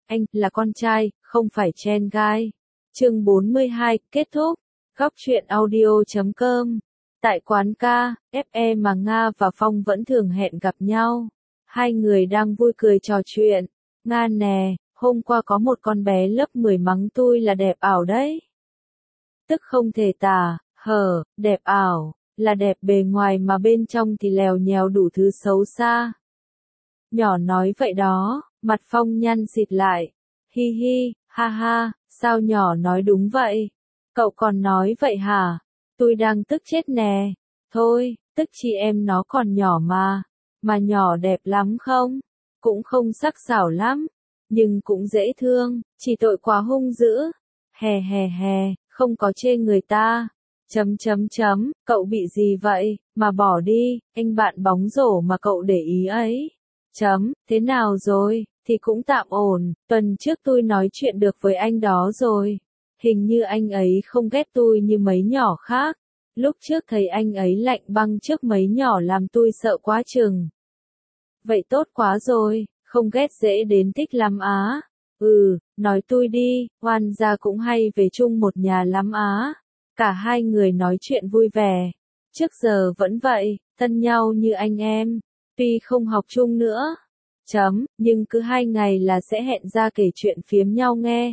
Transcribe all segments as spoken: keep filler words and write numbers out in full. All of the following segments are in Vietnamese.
anh là con trai, không phải tren gai. Chương bốn mươi hai, kết thúc. Góc truyện audio chấm com. Tại quán ca, ép e mà Nga và Phong vẫn thường hẹn gặp nhau. Hai người đang vui cười trò chuyện. Nga nè, hôm qua có một con bé lớp mười mắng tôi là đẹp ảo đấy. Tức không thể tả, hờ, đẹp ảo, là đẹp bề ngoài mà bên trong thì lèo nhèo đủ thứ xấu xa. Nhỏ nói vậy đó, mặt Phong nhăn xịt lại. Hi hi, ha ha, sao nhỏ nói đúng vậy? Cậu còn nói vậy hả? Tôi đang tức chết nè. Thôi, tức chị em nó còn nhỏ mà. Mà nhỏ đẹp lắm không? Cũng không sắc sảo lắm. Nhưng cũng dễ thương, chỉ tội quá hung dữ. Hè hè hè, không có chê người ta. Chấm chấm chấm, cậu bị gì vậy? Mà bỏ đi, anh bạn bóng rổ mà cậu để ý ấy. Chấm, thế nào rồi? Thì cũng tạm ổn, tuần trước tôi nói chuyện được với anh đó rồi. Hình như anh ấy không ghét tôi như mấy nhỏ khác. Lúc trước thấy anh ấy lạnh băng trước mấy nhỏ làm tôi sợ quá chừng. Vậy tốt quá rồi, không ghét dễ đến thích lắm á. Ừ, nói tôi đi, oan gia cũng hay về chung một nhà lắm á. Cả hai người nói chuyện vui vẻ. Trước giờ vẫn vậy, thân nhau như anh em. Tuy không học chung nữa. Chấm, nhưng cứ hai ngày là sẽ hẹn ra kể chuyện phiếm nhau nghe.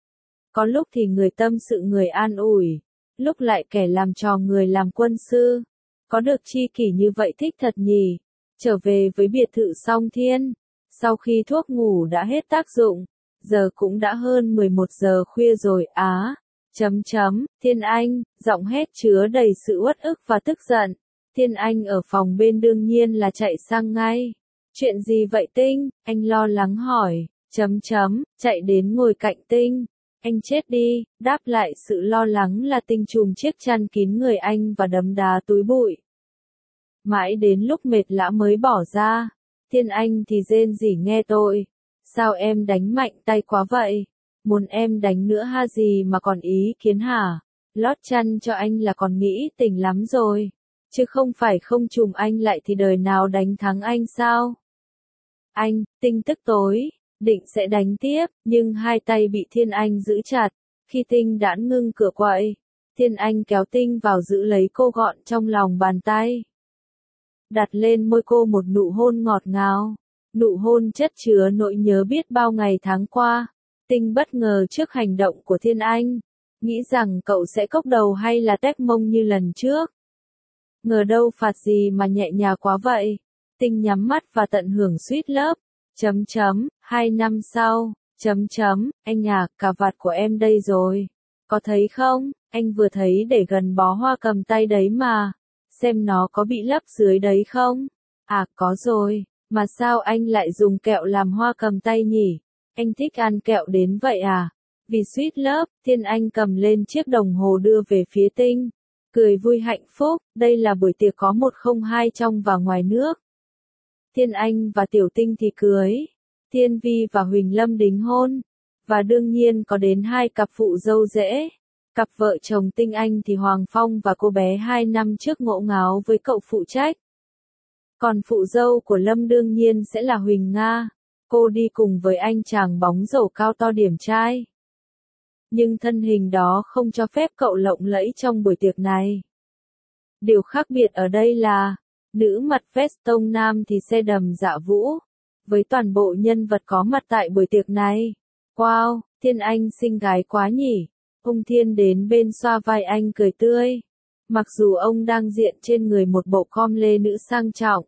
Có lúc thì người tâm sự người an ủi, lúc lại kẻ làm trò người làm quân sư. Có được chi kỷ như vậy thích thật nhỉ. Trở về với biệt thự Song Thiên, sau khi thuốc ngủ đã hết tác dụng, giờ cũng đã hơn mười một giờ khuya rồi á. Chấm chấm, Thiên Anh, giọng hét chứa đầy sự uất ức và tức giận. Thiên Anh ở phòng bên đương nhiên là chạy sang ngay. Chuyện gì vậy Tinh? Anh lo lắng hỏi. Chấm chấm, chạy đến ngồi cạnh Tinh. Anh chết đi, đáp lại sự lo lắng là Tinh chùm chiếc chăn kín người anh và đấm đá túi bụi. Mãi đến lúc mệt lã mới bỏ ra. Thiên Anh thì rên rỉ nghe tôi. Sao em đánh mạnh tay quá vậy? Muốn em đánh nữa ha gì mà còn ý kiến hả? Lót chăn cho anh là còn nghĩ tỉnh lắm rồi. Chứ không phải không chùm anh lại thì đời nào đánh thắng anh sao? Anh, Tinh tức tối, định sẽ đánh tiếp, nhưng hai tay bị Thiên Anh giữ chặt. Khi Tinh đã ngưng cửa quậy, Thiên Anh kéo Tinh vào giữ lấy cô gọn trong lòng bàn tay. Đặt lên môi cô một nụ hôn ngọt ngào. Nụ hôn chất chứa nỗi nhớ biết bao ngày tháng qua. Tinh bất ngờ trước hành động của Thiên Anh. Nghĩ rằng cậu sẽ cốc đầu hay là tép mông như lần trước. Ngờ đâu phạt gì mà nhẹ nhàng quá vậy. Tinh nhắm mắt và tận hưởng suýt lớp. Chấm chấm, hai năm sau. Chấm chấm, anh à, cà vạt của em đây rồi. Có thấy không? Anh vừa thấy để gần bó hoa cầm tay đấy mà. Xem nó có bị lấp dưới đấy không? À, có rồi. Mà sao anh lại dùng kẹo làm hoa cầm tay nhỉ? Anh thích ăn kẹo đến vậy à? Vì suýt lớp, Thiên Anh cầm lên chiếc đồng hồ đưa về phía Tinh. Cười vui hạnh phúc, đây là buổi tiệc có một không hai trong và ngoài nước. Thiên Anh và Tiểu Tinh thì cưới. Thiên Vi và Huỳnh Lâm đính hôn. Và đương nhiên có đến hai cặp phụ dâu rể. Cặp vợ chồng Tinh Anh thì Hoàng Phong và cô bé hai năm trước ngộ ngáo với cậu phụ trách. Còn phụ dâu của Lâm đương nhiên sẽ là Huỳnh Nga. Cô đi cùng với anh chàng bóng rổ cao to điển trai. Nhưng thân hình đó không cho phép cậu lộng lẫy trong buổi tiệc này. Điều khác biệt ở đây là, nữ mặt vest tông nam thì xe đầm dạ vũ. Với toàn bộ nhân vật có mặt tại buổi tiệc này. Wow, Thiên Anh xinh gái quá nhỉ. Ông Thiên đến bên xoa vai anh cười tươi. Mặc dù ông đang diện trên người một bộ com lê nữ sang trọng.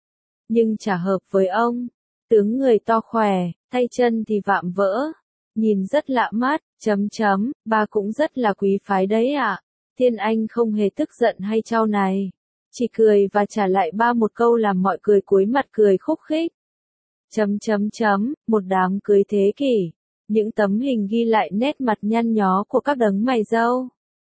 Nhưng chả hợp với ông. Tướng người to khỏe, tay chân thì vạm vỡ. Nhìn rất lạ mắt, chấm chấm, bà cũng rất là quý phái đấy ạ. À. Thiên Anh không hề tức giận hay trao này. Chỉ cười và trả lại ba một câu làm mọi người cúi mặt cười khúc khích. Chấm chấm chấm, một đám cưới thế kỷ. Những tấm hình ghi lại nét mặt nhăn nhó của các đấng mày râu.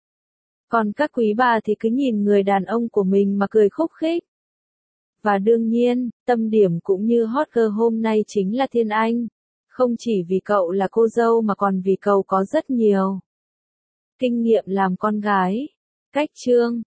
Còn các quý bà thì cứ nhìn người đàn ông của mình mà cười khúc khích. Và đương nhiên, tâm điểm cũng như hot girl hôm nay chính là Thiên Anh. Không chỉ vì cậu là cô dâu mà còn vì cậu có rất nhiều kinh nghiệm làm con gái. Cách chương